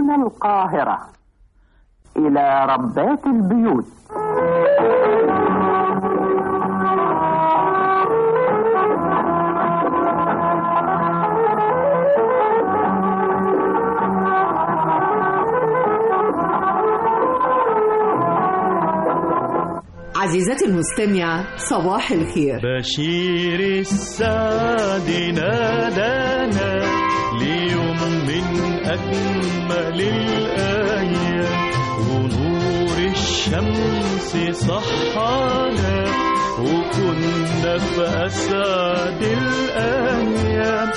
من القاهرة إلى ربات البيوت. عزيزتي المستمعة، صباح الخير. بشير السعد نادانا ليوم من أجمل الأيام، ونور الشمس صحانا وكنا في أسعد الأيام.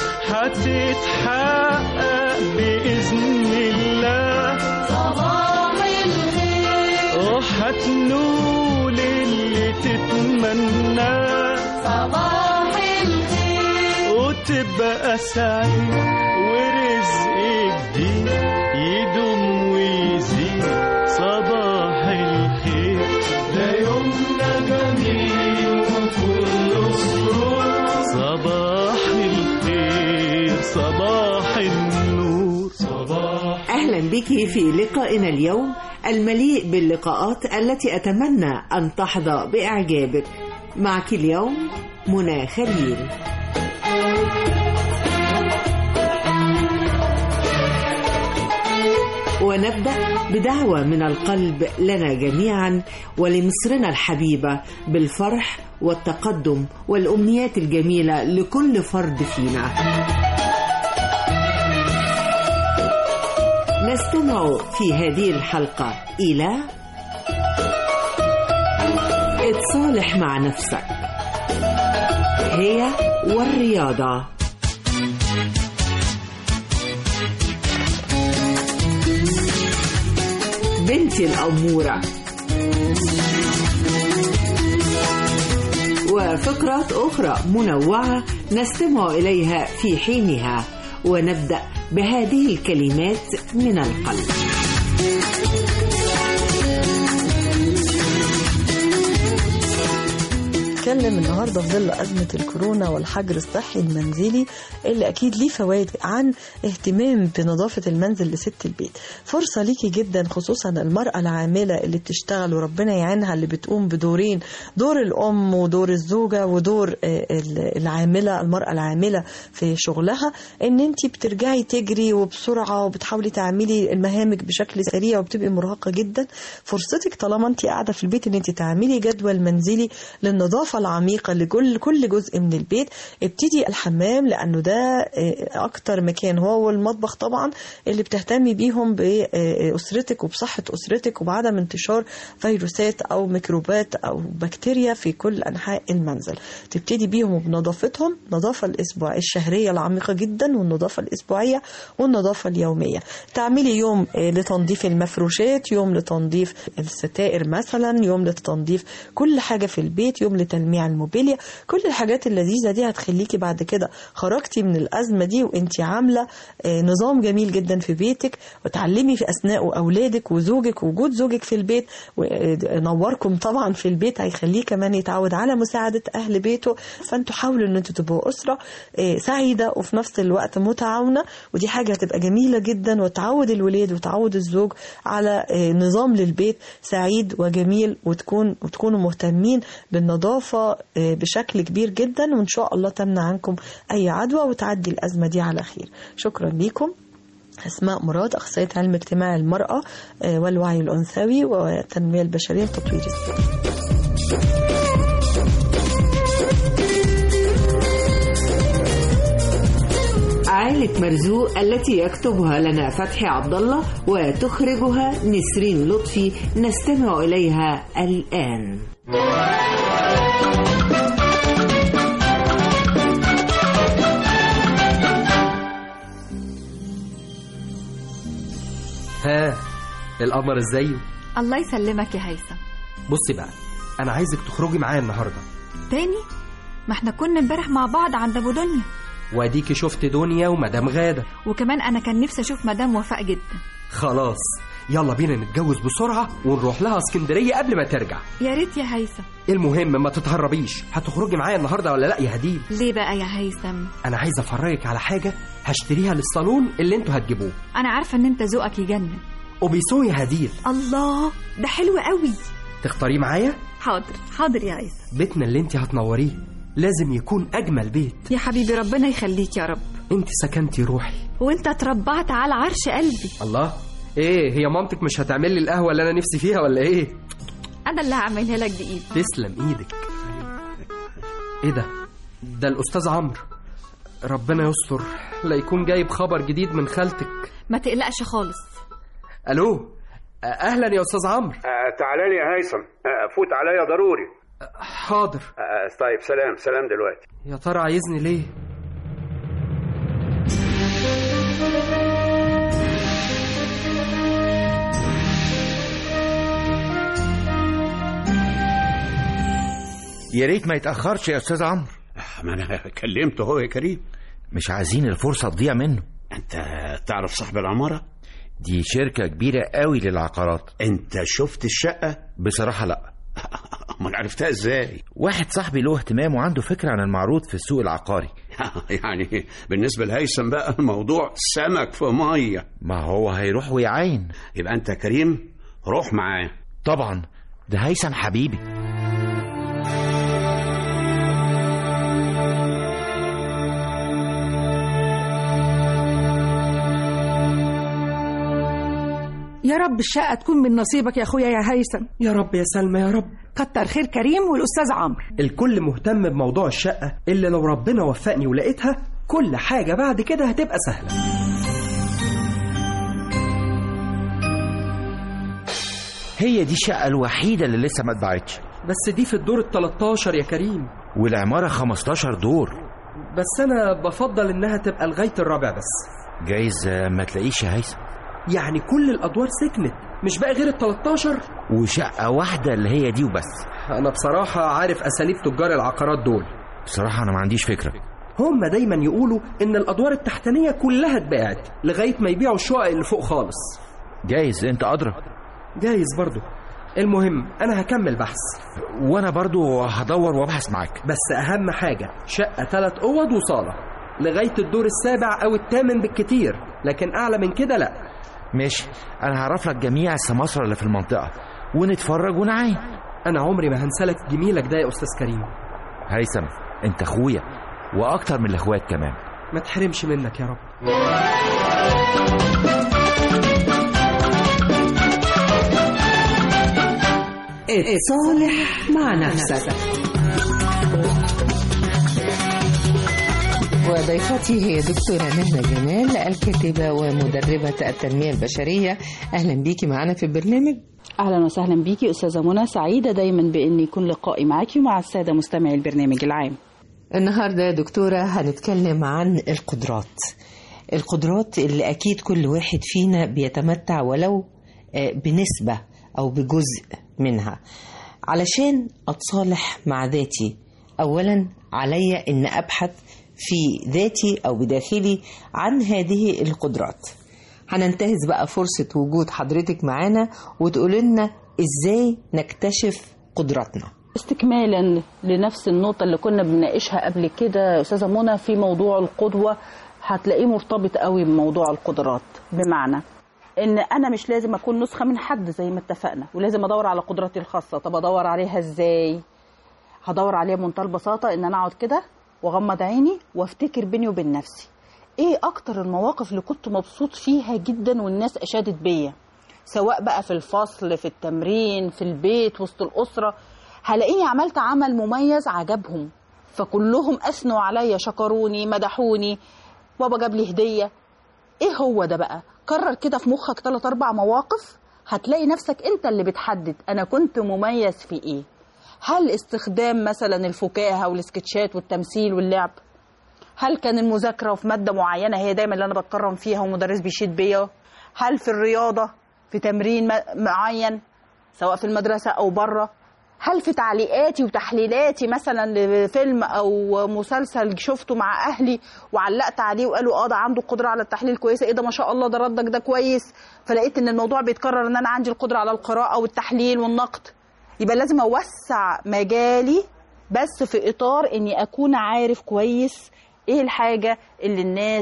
هتتحقق بإذن الله صباح الخير، وهتنول اللي تتمنى صباح الخير، وتبقى سعيد ورزق جديد يدوم ويزيد صباح الخير. ده يومنا جميل وكله سرور صباح الخير صباح النور صباح. أهلا بك في لقائنا اليوم المليء باللقاءات التي أتمنى أن تحظى بإعجابك. معك اليوم منى خليل. ونبدأ بدعوة من القلب لنا جميعا ولمصرنا الحبيبة بالفرح والتقدم والأمنيات الجميلة لكل فرد فينا. نستمع في هذه الحلقة إلى اتصالح مع نفسك، هي والرياضة. بنتي الأمورة، وفقرات أخرى منوعة نستمع إليها في حينها. ونبدأ بهذه الكلمات من القلب. نتكلم النهاردة في ظل أزمة الكورونا والحجر الصحي المنزلي اللي أكيد ليه فوائد عن اهتمام بنظافة المنزل لست البيت. فرصة ليكي جدا، خصوصا المرأة العاملة اللي بتشتغل وربنا يعينها، اللي بتقوم بدورين، دور الأم ودور الزوجة ودور العاملة، المرأة العاملة في شغلها، ان انتي بترجعي تجري وبسرعة وبتحاولي تعملي المهامك بشكل سريع وبتبقي مرهقة جدا. فرصتك طالما انتي قاعدة في البيت ان انتي تعملي جدول منزلي للنظافة العميقة لكل جزء من البيت. ابتدي الحمام، لأنه ده أكتر مكان، هو والمطبخ طبعا، اللي بتهتمي بيهم بأسرتك وبصحة أسرتك وبعدم انتشار فيروسات أو ميكروبات أو بكتيريا في كل أنحاء المنزل. تبتدي بيهم وبنظافتهم، نظافة الأسبوع الشهرية العميقة جدا، والنظافة الأسبوعية والنظافة اليومية. تعملي يوم لتنظيف المفروشات، يوم لتنظيف الستائر مثلا، يوم لتنظيف كل حاجة في البيت، يوم لتلميع الموبيليا. كل الحاجات اللذيذة دي هتخليكي بعد كده خرجتي من الأزمة دي وانتي عاملة نظام جميل جدا في بيتك، وتعلمي في أثناء أولادك وزوجك، وجود زوجك في البيت ونوركم طبعا في البيت هيخليه كمان يتعود على مساعدة أهل بيته. فانتوا حاولوا ان انتوا تبقوا أسرة سعيدة وفي نفس الوقت متعاونة، ودي حاجة هتبقى جميلة جدا، وتعود الولاد وتعود الزوج على نظام للبيت سعيد وجميل، وتكونوا مهتمين بالنظافة بشكل كبير جدا، وإن شاء الله تمنع عنكم أي عدوى وتعدي الأزمة دي على خير. شكرا لكم. أسماء مراد، أخصائية علم اجتماع المرأة والوعي الأنثوي والتنمية البشرية وتطوير الذات. عائلة مرزوق التي يكتبها لنا فتحي عبد الله وتخرجها نسرين لطفي، نستمع إليها الآن. ها القمر ازاي؟ الله يسلمك يا هيثم. بصي بقى، انا عايزك تخرجي معايا النهارده. تاني؟ ما احنا كنا امبارح مع بعض عند ابو دنيا، واديكي شفت دنيا ومدام غادة، وكمان انا كان نفسي اشوف مدام وفاء جدا. خلاص يلا بينا نتجوز بسرعة ونروح لها اسكندرية قبل ما ترجع. يا ريت يا هيثم. المهم ما تتهربيش. هتخرجي معايا النهاردة ولا لا يا هديل؟ ليه بقى يا هيثم؟ انا عايز افرجك على حاجة هشتريها للصالون اللي انتوا هتجيبوه. انا عارفه ان انت ذوقك يجنن. اوبيسون يا هدير. الله، ده حلو قوي. تختاريه معايا؟ حاضر حاضر يا عيسى. بيتنا اللي انت هتنوريه لازم يكون اجمل بيت. يا حبيبي ربنا يخليك يا رب. انت سكنتي روحي وانت اتربعت على عرش قلبي. الله، ايه هي مامتك مش هتعمل لي القهوه اللي انا نفسي فيها ولا ايه؟ انا اللي هعملها لك بايدي. تسلم ايدك. ايه ده الاستاذ عمرو. ربنا يستر لا يكون جايب خبر جديد من خالتك. ما تقلقش خالص. الو، اهلا يا استاذ عمرو. تعالى لي يا هيثم، فوت عليا ضروري. حاضر. طيب سلام دلوقتي. يا ترى عايزني ليه؟ يا ريت ما يتأخرش يا أستاذ عمرو. ما أنا كلمته هو يا كريم. مش عايزين الفرصة تضيع منه. أنت تعرف صاحب العمارة؟ دي شركة كبيرة قوي للعقارات. أنت شفت الشقة؟ بصراحة لا. ما عرفتها إزاي؟ واحد صاحبي له اهتمام وعنده فكرة عن المعروض في السوق العقاري. يعني بالنسبة لهيثم بقى الموضوع سمك في مية. ما هو هيروح ويعاين. يبقى أنت كريم روح معاه. طبعا، ده هيثم حبيبي. يا رب الشقة تكون من نصيبك يا أخويا يا هيثم. يا رب يا سلمى يا رب. كتر خير كريم والأستاذ عمرو. الكل مهتم بموضوع الشقة اللي لو ربنا وفقني ولقيتها كل حاجة بعد كده هتبقى سهلة. هي دي الشقة الوحيدة اللي لسه ما اتباعتش. بس دي في الدور ال13 يا كريم. والعمارة 15 دور. بس أنا بفضل إنها تبقى لغاية الرابع بس. جايز ما تلاقيش يا هيثم. يعني كل الأدوار سكنت مش بقى غير ال13 وشقة واحدة اللي هي دي وبس. أنا بصراحة عارف أساليب تجار العقارات دول. بصراحة أنا ما عنديش فكرة. هم دايما يقولوا إن الأدوار التحتانية كلها اتباعت لغاية ما يبيعوا الشقق اللي فوق خالص. جايز أنت أدرى. جايز برضو. المهم أنا هكمل بحث. وأنا برضو هدور وابحث معاك. بس أهم حاجة شقة 3 أوض وصالة لغاية الدور السابع أو الثامن بالكتير، لكن أعلى من كده لأ. ماشي، أنا هعرف لك جميع السماسرة اللي في المنطقة ونتفرج ونعاين. أنا عمري ما هنسلك جميلك ده يا أستاذ كريم. هيثم أنت أخويا وأكتر من الأخوات كمان. ما تحرمش منك يا رب. اتصالح مع نفسك. وضيفتي هي دكتورة نهلة جمال، الكاتبة ومدربة التنمية البشرية. أهلا بيكي معنا في البرنامج. أهلا وسهلا بيكي أستاذة منى، سعيدة دايما بأن يكون لقائي معاكي ومع السادة مستمعي البرنامج العام. النهاردة يا دكتورة هنتكلم عن القدرات اللي أكيد كل واحد فينا بيتمتع ولو بنسبة أو بجزء منها. علشان أتصالح مع ذاتي أولا علي أن أبحث في ذاتي أو بداخلي عن هذه القدرات. هننتهز بقى فرصة وجود حضرتك معانا وتقول لنا إزاي نكتشف قدراتنا. استكمالا لنفس النقطة اللي كنا بنناقشها قبل كده أستاذة منى في موضوع القدوة، هتلاقيه مرتبط قوي بموضوع القدرات. بمعنى ان انا مش لازم اكون نسخة من حد زي ما اتفقنا، ولازم ادور على قدراتي الخاصة. طب ادور عليها ازاي؟ هدور عليها بمنتهى البساطة ان انا اقعد كده واغمض عيني وافتكر بيني وبين نفسي ايه اكتر المواقف اللي كنت مبسوط فيها جدا والناس اشادت بيا، سواء بقى في الفصل، في التمرين، في البيت، وسط الاسرة. هلاقيني عملت عمل مميز عجبهم، فكلهم اثنوا عليا، شكروني، مدحوني، بابا جاب لي هدية. ايه هو ده بقى؟ كرر كده في مخك 3-4 مواقف، هتلاقي نفسك انت اللي بتحدد انا كنت مميز في ايه. هل استخدام مثلا الفكاهة والسكتشات والتمثيل واللعب؟ هل كان المذاكرة وفي مادة معينة هي دايما اللي انا بتكرم فيها ومدرس بيشيد بيا؟ هل في الرياضة في تمرين معين سواء في المدرسة او بره؟ هل في تعليقاتي وتحليلاتي مثلا لفيلم او مسلسل شفته مع اهلي وعلقت عليه وقالوا ده عنده قدرة على التحليل كويسة، ايه ده ما شاء الله ده ردك ده كويس، فلقيت ان الموضوع بيتكرر ان انا عندي القدرة على القراءة والتحليل والنقد. يبقى لازم اوسع مجالي بس في اطار اني اكون عارف كويس ايه الحاجة اللي الناس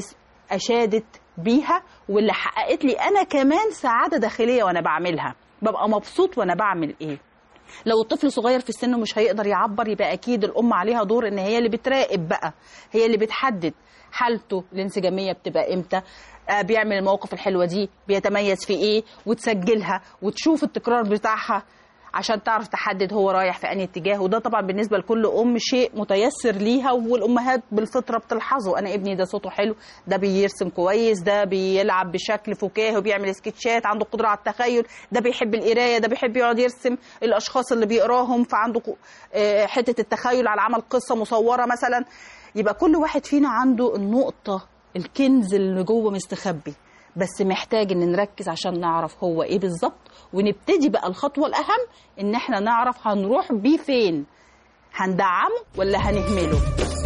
اشادت بيها، واللي حققت لي انا كمان سعاده داخليه وانا بعملها، ببقى مبسوط وانا بعمل ايه. لو الطفل صغير في السن ومش هيقدر يعبر، يبقى اكيد الام عليها دور ان هي اللي بتراقب بقى، هي اللي بتحدد حالته الانسجاميه بتبقى امتى، بيعمل المواقف الحلوه دي بيتميز في ايه، وتسجلها وتشوف التكرار بتاعها عشان تعرف تحدد هو رايح في أي اتجاه. وده طبعا بالنسبة لكل أم شيء متيسر ليها، والأمهات بالفطرة بتلحظه، أنا ابني ده صوته حلو، ده بيرسم كويس، ده بيلعب بشكل فكاهي وبيعمل سكتشات، عنده قدرة على التخيل، ده بيحب القراية، ده بيحب يقعد يرسم الأشخاص اللي بيقراهم، فعنده حتة التخيل على عمل قصة مصورة مثلا. يبقى كل واحد فينا عنده النقطة، الكنز اللي جوه مستخبي، بس محتاج ان نركز عشان نعرف هو ايه بالظبط، ونبتدي بقى الخطوة الأهم ان احنا نعرف هنروح بيه فين، هندعمه ولا هنهمله.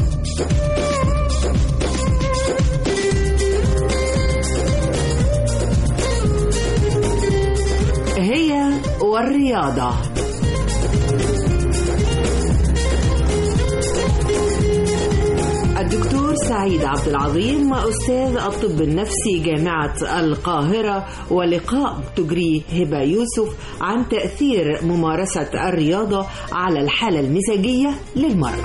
هي والرياضة. الدكتور سعيد عبد العظيم أستاذ الطب النفسي جامعة القاهرة، ولقاء تجريه هبة يوسف عن تأثير ممارسة الرياضة على الحالة المزاجية للمرأة.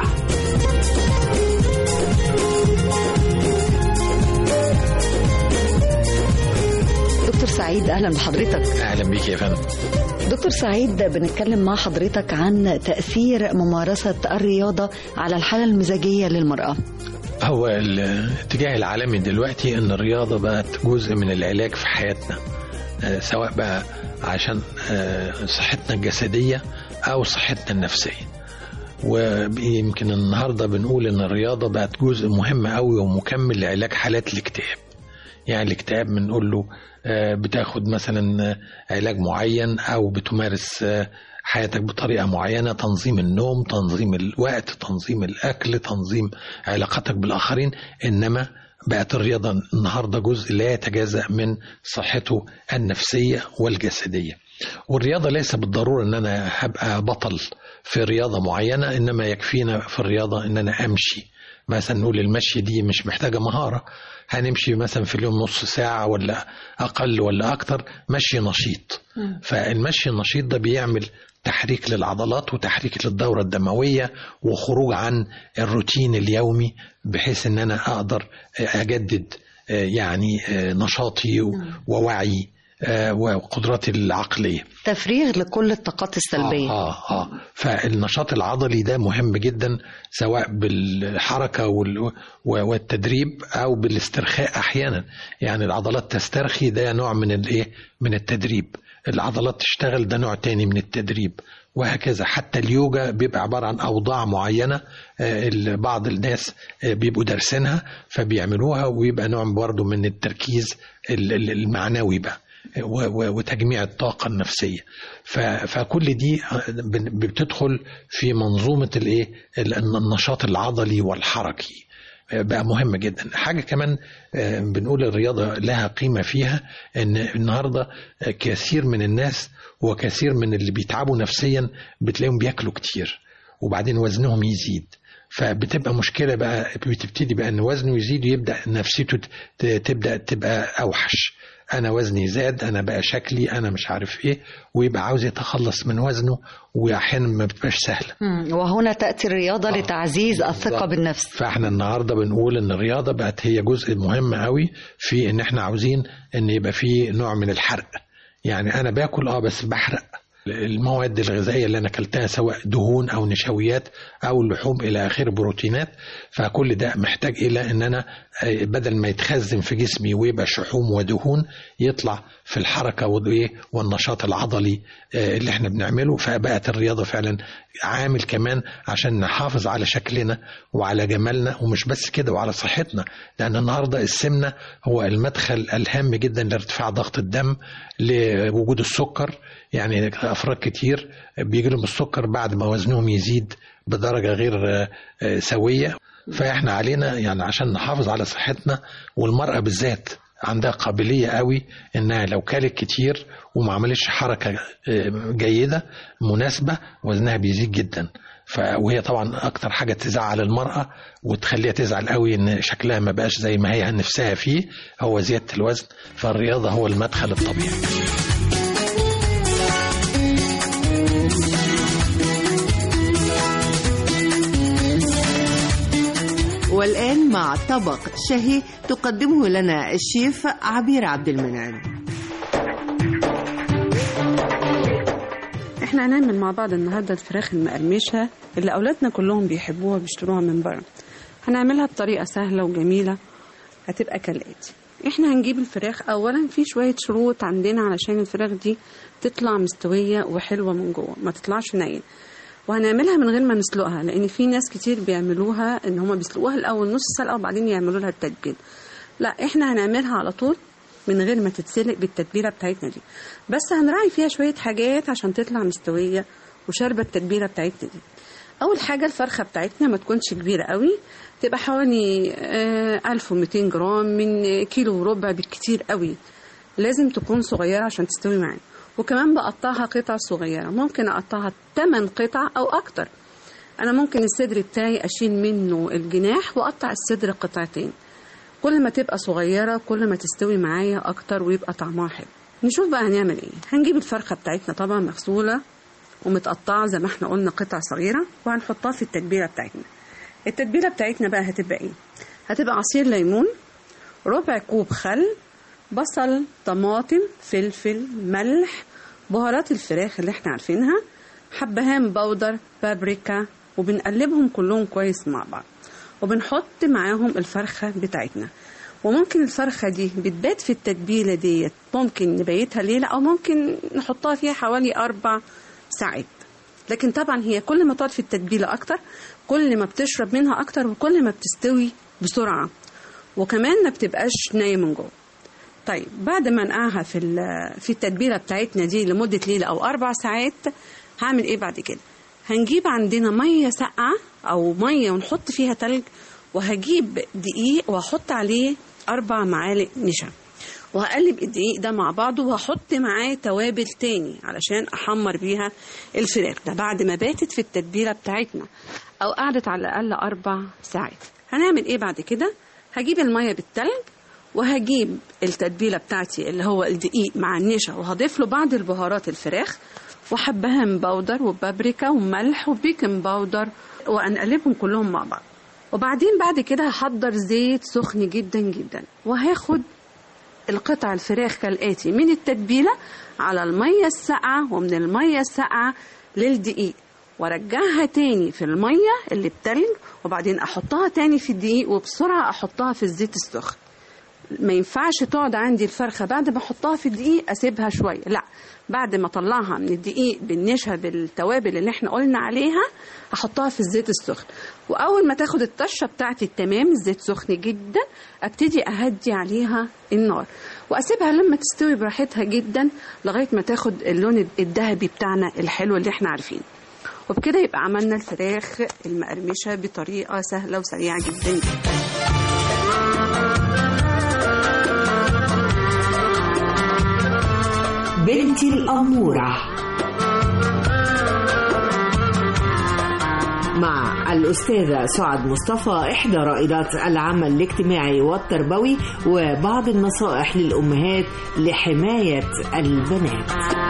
دكتور سعيد أهلا بحضرتك. أهلا بيك يا فندم. دكتور سعيد، بنتكلم مع حضرتك عن تأثير ممارسة الرياضة على الحالة المزاجية للمرأة. هو الاتجاه العالمي دلوقتي ان الرياضة بقت جزء من العلاج في حياتنا، سواء بقى عشان صحتنا الجسدية او صحتنا النفسية. ويمكن النهاردة بنقول ان الرياضة بقت جزء مهم قوي ومكمل لعلاج حالات الاكتئاب. يعني الاكتئاب بنقول له بتاخد مثلا علاج معين او بتمارس حياتك بطريقة معينة، تنظيم النوم، تنظيم الوقت، تنظيم الأكل، تنظيم علاقتك بالآخرين. إنما بقت الرياضة النهاردة جزء لا يتجزأ من صحته النفسية والجسدية. والرياضة ليس بالضرورة أن أنا هبقى بطل في رياضة معينة، إنما يكفينا في الرياضة أن أنا أمشي. مثلا نقول المشي دي مش محتاجة مهارة، هنمشي مثلا في اليوم نص ساعة ولا أقل ولا أكتر، مشي نشيط. فالمشي النشيط ده بيعمل تحريك للعضلات وتحريك للدورة الدموية وخروج عن الروتين اليومي، بحيث ان انا اقدر اجدد يعني نشاطي ووعي وقدراتي العقلية، تفريغ لكل الطاقات السلبية. فالنشاط العضلي ده مهم جدا، سواء بالحركة والتدريب او بالاسترخاء احيانا. يعني العضلات تسترخي، ده نوع من التدريب. العضلات تشتغل، ده نوع تاني من التدريب، وهكذا. حتى اليوجا بيبقى عبارة عن أوضاع معينة، بعض الناس بيبقوا دارسينها فبيعملوها، ويبقى نوع برضو من التركيز المعنوي بقى وتجميع الطاقة النفسية. فكل دي بتدخل في منظومة النشاط العضلي والحركي، بقى مهم جدا. حاجة كمان بنقول الرياضة لها قيمة فيها، ان النهاردة كثير من الناس وكثير من اللي بيتعبوا نفسيا بتلاقيهم بياكلوا كتير وبعدين وزنهم يزيد، فبتبقى مشكلة بقى، بتبتدي بقى ان وزنه يزيد ويبدأ نفسيته تبقى اوحش. انا وزني زاد، انا بقى شكلي انا مش عارف ايه، ويبقى عاوز يتخلص من وزنه، واحيانا ما بتبقاش سهله. وهنا تاتي الرياضه لتعزيز الثقه بالنفس. فاحنا النهارده بنقول ان الرياضه بقت هي جزء مهم قوي في ان احنا عاوزين ان يبقى في نوع من الحرق. يعني انا باكل بس بحرق المواد الغذائيه اللي انا اكلتها، سواء دهون او نشويات او لحوم الى اخره، بروتينات. فكل ده محتاج الى ان انا بدل ما يتخزن في جسمي ويبقى شحوم ودهون، يطلع في الحركه والنشاط العضلي اللي احنا بنعمله. فبقت الرياضه فعلا عامل كمان عشان نحافظ على شكلنا وعلى جمالنا، ومش بس كده، وعلى صحتنا. لان النهارده السمنه هو المدخل الهام جدا لارتفاع ضغط الدم، لوجود السكر. يعني أفراد كتير بيجي لهم السكر بعد ما وزنهم يزيد بدرجة غير سوية. فإحنا علينا يعني عشان نحافظ على صحتنا، والمرأة بالذات عندها قابلية قوي إنها لو كلت كتير وما عملتش حركة جيدة مناسبة، وزنها بيزيد جدا. وهي طبعا اكتر حاجه تزعل المراه وتخليها تزعل قوي ان شكلها ما بقاش زي ما هي نفسها فيه، هو زياده الوزن. فالرياضه هو المدخل الطبيعي. والآن مع طبق شهي تقدمه لنا الشيف عبير عبد المنعم. احنا هنعمل مع بعض النهارده الفراخ المقرمشه اللي اولادنا كلهم بيحبوها بيشتروها من بره. هنعملها بطريقه سهله وجميله، هتبقى كالاتي. احنا هنجيب الفراخ. اولا في شويه شروط عندنا علشان الفراخ دي تطلع مستويه وحلوه من جوه، ما تطلعش نيه. وهنعملها من غير ما نسلقها، لان في ناس كتير بيعملوها ان هم بيسلقوها الاول نص سلقه وبعدين يعملوا لها التتبيل. لا، احنا هنعملها على طول من غير ما تتسلق بالتتبيله بتاعتنا دي، بس هنراعي فيها شويه حاجات عشان تطلع مستويه وشاربه التتبيله بتاعتنا دي. اول حاجه الفرخه بتاعتنا ما تكونش كبيره قوي، تبقى حوالي 1200 جرام من كيلو وربع بالكتير قوي. لازم تكون صغيره عشان تستوي معانا. وكمان بقطعها قطع صغيره، ممكن اقطعها 8 قطع او اكتر. انا ممكن الصدر بتاعي اشيل منه الجناح واقطع الصدر قطعتين. كل ما تبقى صغيره كل ما تستوي معايا اكتر ويبقى طعمها حلو. نشوف بقى هنعمل ايه. هنجيب الفرخه بتاعتنا طبعا مغسوله ومتقطعه زي ما احنا قلنا قطع صغيره، وهنحطها في التتبيله بتاعتنا. التتبيله بتاعتنا بقى هتبقى ايه؟ هتبقى عصير ليمون، ربع كوب خل، بصل، طماطم، فلفل، ملح، بهارات الفراخ اللي احنا عارفينها، حبهان بودر، بابريكا، وبنقلبهم كلهم كويس مع بعض. وبنحط معاهم الفرخة بتاعتنا. وممكن الفرخة دي بتبات في التتبيلة ديت، ممكن نبيتها ليلة أو ممكن نحطها فيها حوالي 4 ساعات. لكن طبعا هي كل ما تقعد في التتبيلة أكتر كل ما بتشرب منها أكتر وكل ما بتستوي بسرعة، وكمان ما بتبقاش نايم من جوه. طيب بعد ما نقعها في التتبيلة بتاعتنا دي لمدة ليلة أو 4 ساعات، هعمل إيه بعد كده؟ هنجيب عندنا مية ساقعة أو مية ونحط فيها تلج، وهجيب دقيق وهحط عليه 4 معالق نشا، وهقلب الدقيق ده مع بعضه، وهحط معاه توابل تاني علشان أحمر بيها الفراخ. ده بعد ما باتت في التتبيلة بتاعتنا أو قعدت على الأقل 4 ساعات. هنعمل إيه بعد كده؟ هجيب المية بالتلج، وهجيب التتبيلة بتاعتي اللي هو الدقيق مع النشا، وهضيف له بعض البهارات الفراخ وحبهان بودر وبابريكا وملح وبيكنج باودر، وهنقلبهم كلهم مع بعض. وبعدين بعد كده هحضر زيت سخن جدا جدا، وهاخد القطع الفراخ كالآتي: من التتبيلة على المية الساقعة، ومن المية الساقعة للدقيق، وارجعها تاني في المية اللي بتلج، وبعدين احطها تاني في الدقيق، وبسرعة احطها في الزيت السخن. ما ينفعش تقعد عندي الفرخة بعد ما احطها في الدقيق اسيبها شوية، لا، بعد ما اطلعها من الدقيق بالنشا بالتوابل اللي احنا قلنا عليها احطها في الزيت السخن. واول ما تاخد الطشه بتاعتي التمام، الزيت سخن جدا، ابتدي اهدي عليها النار واسيبها لما تستوي براحتها جدا لغايه ما تاخد اللون الذهبي بتاعنا الحلو اللي احنا عارفينه. وبكده يبقى عملنا الفراخ المقرمشه بطريقه سهله وسريعه جدا جدا. بنتي الأمورة مع الأستاذة سعاد مصطفى، إحدى رائدات العمل الاجتماعي والتربوي، وبعض النصائح للأمهات لحماية البنات.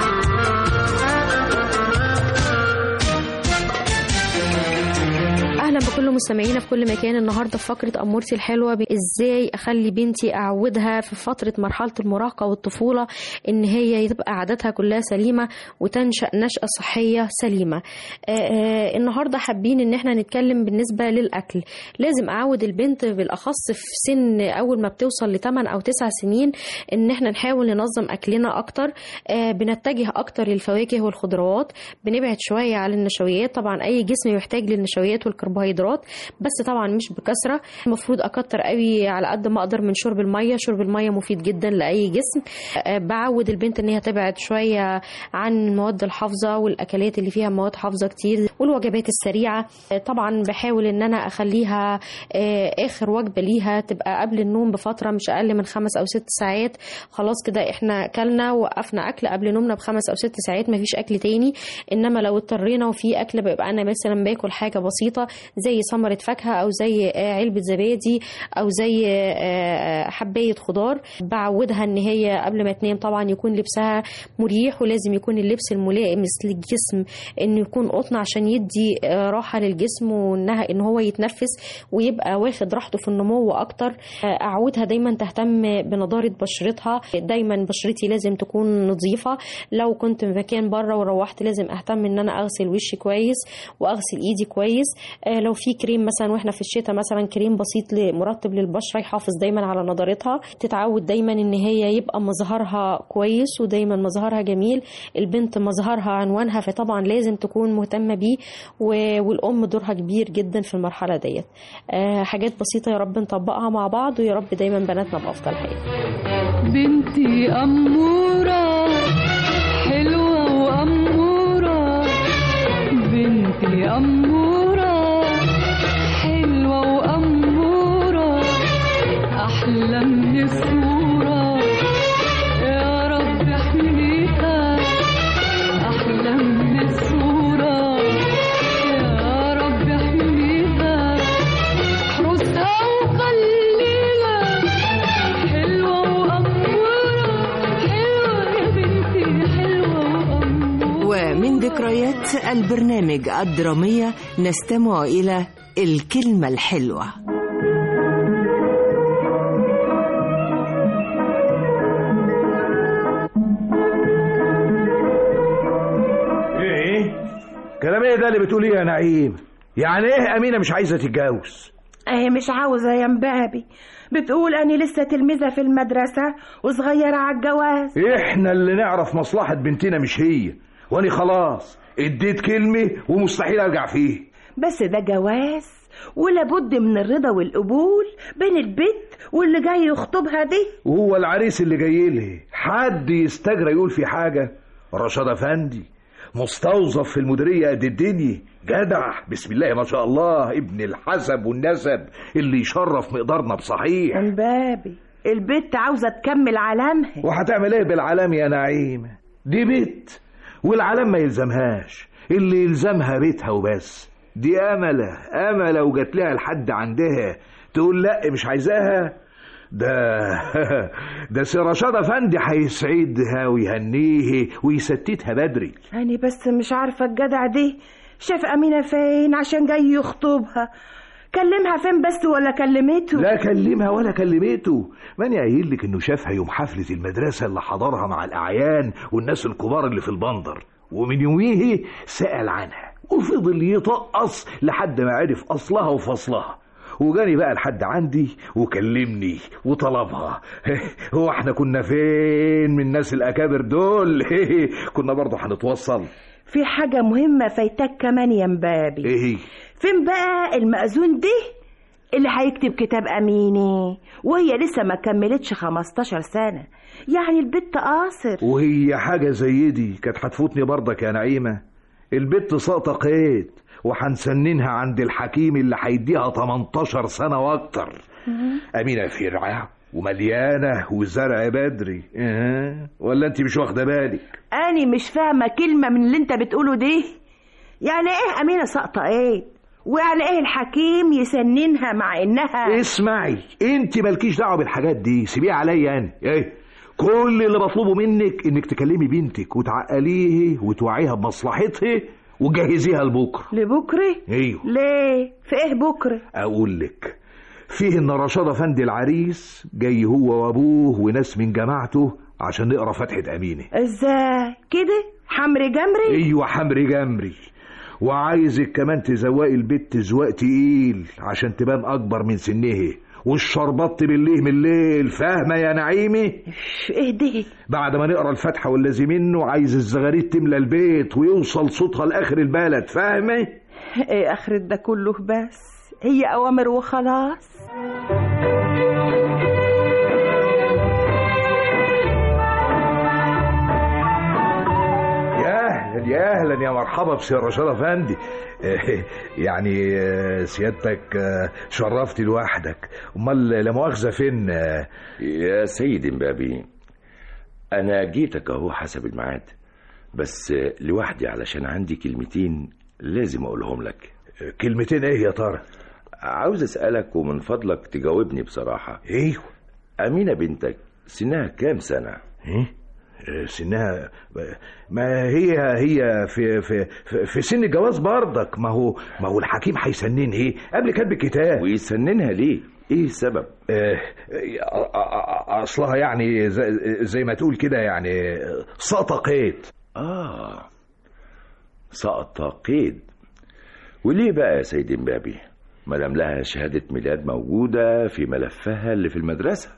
اهلا بكل مستمعينا في كل مكان. النهارده في فقره امورتي الحلوه ازاي اخلي بنتي اعودها في فتره مرحله المراهقه والطفوله ان هي تبقى عاداتها كلها سليمه وتنشا نشاه صحيه سليمه. النهارده حابين ان احنا نتكلم بالنسبه للاكل. لازم اعود البنت بالاخص في سن اول ما بتوصل ل 8 أو 9 سنين ان احنا نحاول ننظم اكلنا اكتر. بنتجه اكتر للفواكه والخضروات، بنبعد شويه عن النشويات. طبعا اي جسم يحتاج للنشويات والكربوهيدرات كربوهيدرات، بس طبعا مش بكثره. المفروض اكتر قوي على قد ما اقدر من شرب الميه. شرب الميه مفيد جدا لاي جسم. بعود البنت ان هي تبعد شويه عن المواد الحافظه والاكلات اللي فيها مواد حافظه كتير والوجبات السريعه. طبعا بحاول ان انا اخليها اخر وجبه ليها تبقى قبل النوم بفتره مش اقل من 5 أو 6 ساعات. خلاص كده احنا اكلنا وقفنا اكل قبل نومنا ب5 أو 6 ساعات، مفيش اكل تاني. انما لو اضطرينا وفي اكل بيبقى انا مثلا باكل حاجه بسيطه زي ثمره فاكهه او زي علبه زبادي او زي حبايه خضار. بعودها ان هي قبل ما تنام طبعا يكون لبسها مريح، ولازم يكون اللبس الملائم للجسم انه يكون قطن عشان يدي راحه للجسم وانها ان هو يتنفس ويبقى واخد راحته في النمو اكتر. اعودها دايما تهتم بنضاره بشرتها. دايما بشرتي لازم تكون نظيفه. لو كنت في مكان بره وروحت لازم اهتم ان انا اغسل وشي كويس واغسل ايدي كويس. لو في كريم مثلا واحنا في الشتاء مثلا كريم بسيط مرطب للبشره يحافظ دايما على نضارتها. تتعود دايما ان هي يبقى مظهرها كويس ودايما مظهرها جميل. البنت مظهرها عنوانها، فطبعا لازم تكون مهتمه بيه، والام دورها كبير جدا في المرحله ديت. حاجات بسيطه يا رب نطبقها مع بعض، ويا رب دايما بناتنا بافضل حال. بنتي اموره حلوه واموره، بنتي اموره حلوه واموره، احلى من الصوره يا رب احميها، احلى من الصوره يا رب احميها، احرسها وخليها حلوه واموره، حلوه يا بنتي حلوه واموره. ومن ذكريات البرنامج الدرامية نستمع إلى الكلمة الحلوة. ايه كلام ايه ده اللي بتقوليه يا نعيم؟ يعني ايه أمينة مش عايزة تتجوز؟ اهي مش عاوزة يا مبابي، بتقول اني لسه تلميذة في المدرسة وصغيرة على الجواز. احنا اللي نعرف مصلحة بنتنا مش هي، واني خلاص اديت كلمة ومستحيل ارجع فيه. بس ده جواز ولابد من الرضا والقبول بين البنت واللي جاي يخطبها دي. وهو العريس اللي جاي له حد يستجرى يقول في حاجة؟ رشاد افندي مستوظف في المديرية قد الدنيا، جدع بسم الله ما شاء الله، ابن الحسب والنسب اللي يشرف مقدارنا بصحيح. مبابي البنت عاوزة تكمل علامها. وهتعمل ايه بالعلام يا نعيمة؟ دي بنت والعلام ما يلزمهاش، اللي يلزمها بيتها وبس. دي أملة وجات لها لحد عندها تقول لا مش عايزاها؟ ده سي رشاد افندي هيسعدها ويهنيه ويستتها بدري. أنا بس مش عارفة الجدع دي شاف أمينة فين عشان جاي يخطبها. كلمها فين بس ولا كلمته؟ لا كلمها ولا كلمته. ماني قايل لك انه شافها يوم حفلة المدرسة اللي حضرها مع الأعيان والناس الكبار اللي في البندر، ومن يوميه سأل عنها وفضل يطقص لحد ما عرف أصلها وفصلها، وجاني بقى لحد عندي وكلمني وطلبها. هو احنا كنا فين من الناس الأكابر دول؟ كنا برضو هنتوصل. في حاجة مهمة فايتك كمان يا مبابي. ايه؟ فين بقى المأذون ده اللي هيكتب كتاب أمينة وهي لسه ما كملتش 15 سنة؟ يعني البت قاصر. وهي حاجة زي دي كانت هتفوتني برضك يا نعيمة. البت ساقطة قيد وهنسننها عند الحكيم اللي هيديها 18 سنة واكتر. أمينة فرعة ومليانة وزرع بدري. ولا انت مش واخدة بالك؟ أنا مش فاهمة كلمة من اللي انت بتقوله دي. يعني ايه أمينة ساقطة قيد؟ ويعني ايه الحكيم يسننها مع انها؟ اسمعي انت مالكيش دعوة بالحاجات دي، سيبيها عليا انا. ايه كل اللي بطلبه منك انك تكلمي بنتك وتعقليه وتوعيها بمصلحتها وجهزيها لبكره. لبكره؟ ايوه. ليه؟ في ايه بكره؟ اقول لك، فيه ان رشاد افندي العريس جاي هو وابوه وناس من جماعته عشان نقرا فتحة أمينة. ازاي كده؟ حمري جمري؟ ايوه حمري جمري. وعايزك كمان تزوقي البت زواق تقيل عشان تبان اكبر من سنها، والشربط بالليه من الليل، فاهمة يا نعيمي؟ ايه ده؟ بعد ما نقرا الفاتحة والذي منه عايز الزغاريد تملى البيت ويوصل صوتها لآخر البلد، فاهمة؟ ايه اخرة ده كله؟ بس هي اوامر وخلاص. يا اهلا يا مرحبا بسير رشاد افندي. يعني سيادتك شرفتي لوحدك. امال لا مؤاخذه فين؟ يا سيدي مبابي انا جيتك اهو حسب الميعاد، بس لوحدي علشان عندي كلمتين لازم اقولهم لك. كلمتين ايه يا ترى؟ عاوز اسالك ومن فضلك تجاوبني بصراحه. ايوه. امينه بنتك سنها كام سنه؟ سنها ما هي في سن الجواز برضك. ما هو الحكيم هيسنن ايه قبل كتب الكتاب. ويسننها ليه؟ ايه السبب؟ اصلها يعني زي ما تقول كده يعني سقطة قيد. سقطة قيد. وليه بقى يا سيدي مبابي؟ مدام لها شهادة ميلاد موجودة في ملفها اللي في المدرسة.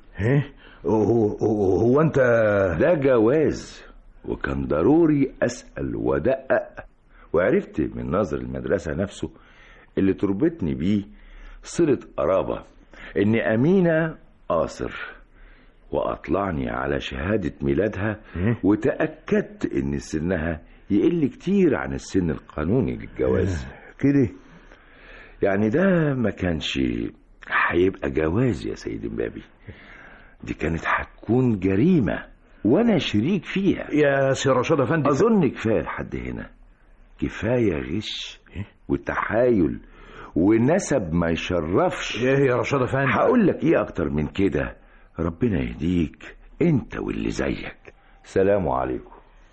هو انت؟ ده جواز، وكان ضروري اسأل ودقق، وعرفت من ناظر المدرسة نفسه اللي تربطني بيه صلة قرابة ان امينة قاصر، واطلعني على شهادة ميلادها وتأكدت ان سنها يقل كتير عن السن القانوني للجواز. كده يعني ده ما كانش هيبقى جواز يا سيدي مبابي، دي كانت هتكون جريمة وانا شريك فيها. يا سي رشاد افندي اظن كفاية لحد هنا. كفاية غش وتحايل ونسب ما يشرفش. ايه يا رشاد افندي؟ هقول لك ايه اكتر من كده؟ ربنا يهديك انت واللي زيك. سلام عليكم.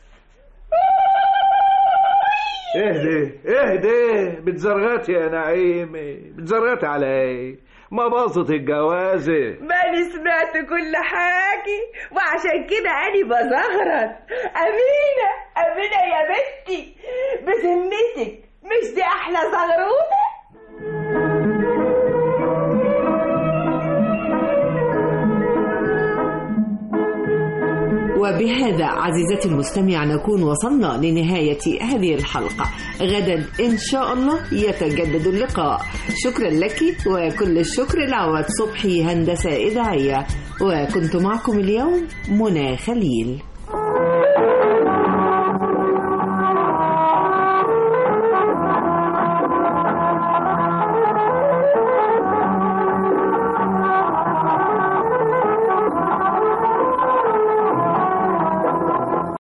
اهدي بتزرغاتي يا نعيمي، بتزرغاتي على ايه؟ ما باظت الجوازة. ماني سمعت كل حاجة وعشان كده أنا بزغرط. أمينة يا بنتي بذمتك مش دي أحلى زغروطة؟ وبهذا عزيزتي المستمع نكون وصلنا لنهاية هذه الحلقة. غدا إن شاء الله يتجدد اللقاء. شكرا لك وكل الشكر لعواد صبحي هندسة إذاعية، وكنت معكم اليوم منى خليل.